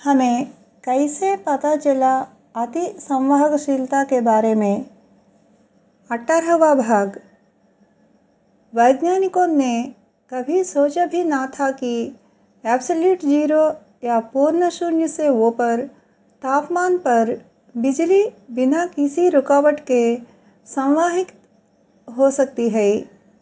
हमें कैसे पता चला अति संवाहकशीलता के बारे में। 18वां भाग। वैज्ञानिकों ने कभी सोचा भी ना था कि एब्सोल्यूट जीरो या पूर्ण शून्य से ऊपर तापमान पर बिजली बिना किसी रुकावट के संवाहित हो सकती है।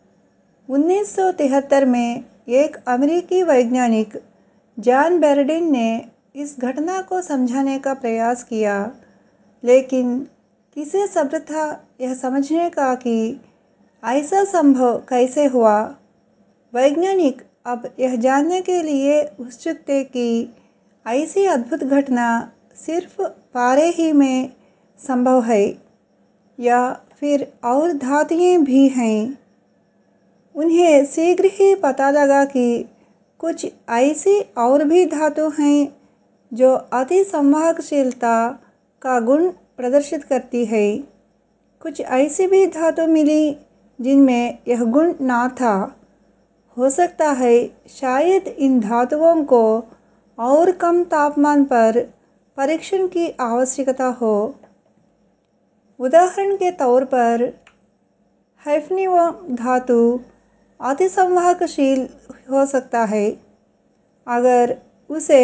1973 में एक अमेरिकी वैज्ञानिक जॉन बेरडीन ने इस घटना को समझाने का प्रयास किया, लेकिन किसे सब्र था यह समझने का कि ऐसा संभव कैसे हुआ। वैज्ञानिक अब यह जानने के लिए उत्सुक थे कि ऐसी अद्भुत घटना सिर्फ पारे ही में संभव है या फिर और धातुएं भी हैं। उन्हें शीघ्र ही पता लगा कि कुछ ऐसी और भी धातु हैं जो अति संवाहकशीलता का गुण प्रदर्शित करती है। कुछ ऐसी भी धातु मिली जिनमें यह गुण ना था। हो सकता है शायद इन धातुओं को और कम तापमान पर परीक्षण की आवश्यकता हो। उदाहरण के तौर पर हैफनियम धातु अति संवाहकशील हो सकता है अगर उसे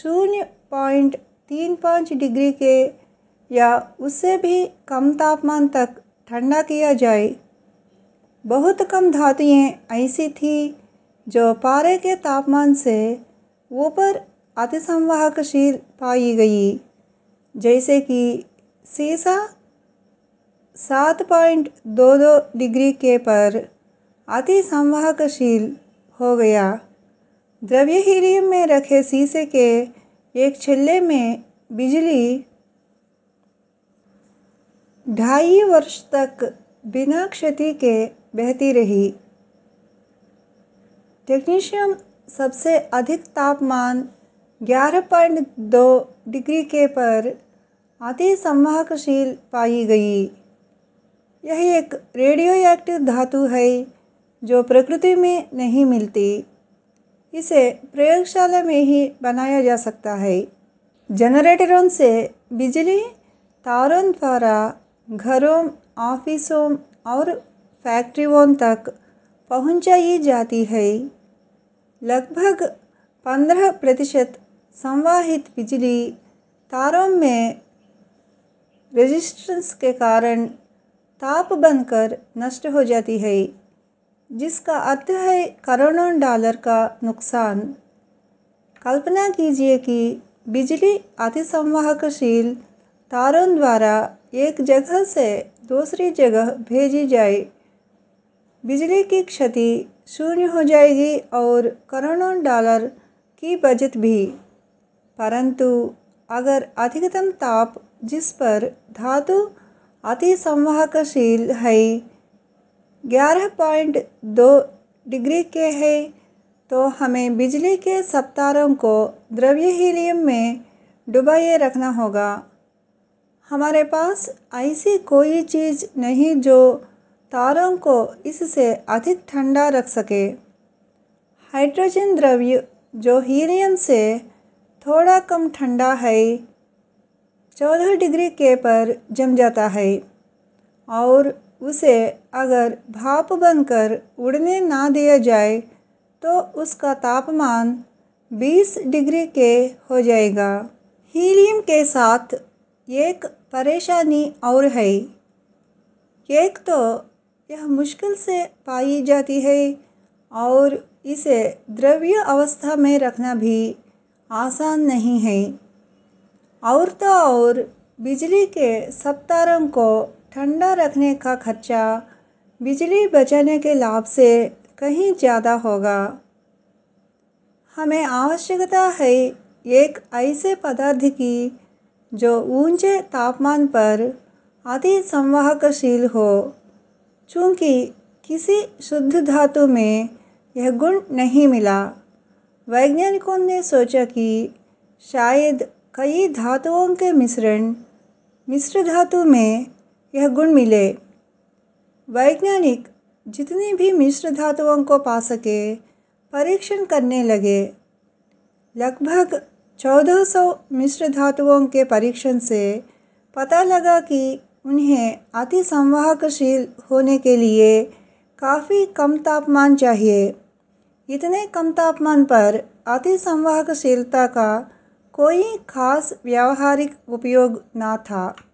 0.35 डिग्री के या उससे भी कम तापमान तक ठंडा किया जाए। बहुत कम धातुएं ऐसी थी जो पारे के तापमान से ऊपर अतिसंवाहकशील पाई गई, जैसे कि सीसा 7.22 डिग्री के पर अतिसंवाहकशील हो गया। द्रव्य हीलियम में रखे शीशे के एक छल्ले में बिजली 2.5 वर्ष तक बिना क्षति के बहती रही। टेक्नीशियम सबसे अधिक तापमान 11.2 डिग्री के पर अति संवाहकशील पाई गई। यह एक रेडियोएक्टिव धातु है जो प्रकृति में नहीं मिलती। इसे प्रयोगशाला में ही बनाया जा सकता है। जनरेटरों से बिजली तारों द्वारा घरों, ऑफिसों और फैक्ट्रियों तक पहुंचाई जाती है। लगभग 15% संवाहित बिजली तारों में रेजिस्टेंस के कारण ताप बनकर नष्ट हो जाती है, जिसका अर्थ है करोड़ों डॉलर का नुकसान। कल्पना कीजिए कि बिजली अतिसंवाहकशील तारों द्वारा एक जगह से दूसरी जगह भेजी जाए। बिजली की क्षति शून्य हो जाएगी और करोड़ों डॉलर की बचत भी। परंतु अगर अधिकतम ताप जिस पर धातु अतिसंवाहकशील है 11.2 डिग्री के है, तो हमें बिजली के सब तारों को द्रव्य हीलियम में डुबाए रखना होगा। हमारे पास ऐसी कोई चीज़ नहीं जो तारों को इससे अधिक ठंडा रख सके। हाइड्रोजन द्रव्य जो हीलियम से थोड़ा कम ठंडा है 14 डिग्री के पर जम जाता है और उसे अगर भाप बनकर उड़ने ना दिया जाए तो उसका तापमान 20 डिग्री के हो जाएगा। हीलियम के साथ एक परेशानी और है। एक तो यह मुश्किल से पाई जाती है और इसे द्रव्य अवस्था में रखना भी आसान नहीं है। और तो और बिजली के सब तारों को ठंडा रखने का खर्चा बिजली बचाने के लाभ से कहीं ज़्यादा होगा। हमें आवश्यकता है एक ऐसे पदार्थ की जो ऊंचे तापमान पर अति संवाहकशील हो। चूँकि किसी शुद्ध धातु में यह गुण नहीं मिला, वैज्ञानिकों ने सोचा कि शायद कई धातुओं के मिश्र धातु में यह गुण मिले। वैज्ञानिक जितनी भी मिश्र धातुओं को पा सके परीक्षण करने लगे। लगभग 1400 मिश्र धातुओं के परीक्षण से पता लगा कि उन्हें अतिसंवाहकशील होने के लिए काफ़ी कम तापमान चाहिए। इतने कम तापमान पर अतिसंवाहकशीलता का कोई खास व्यावहारिक उपयोग न था।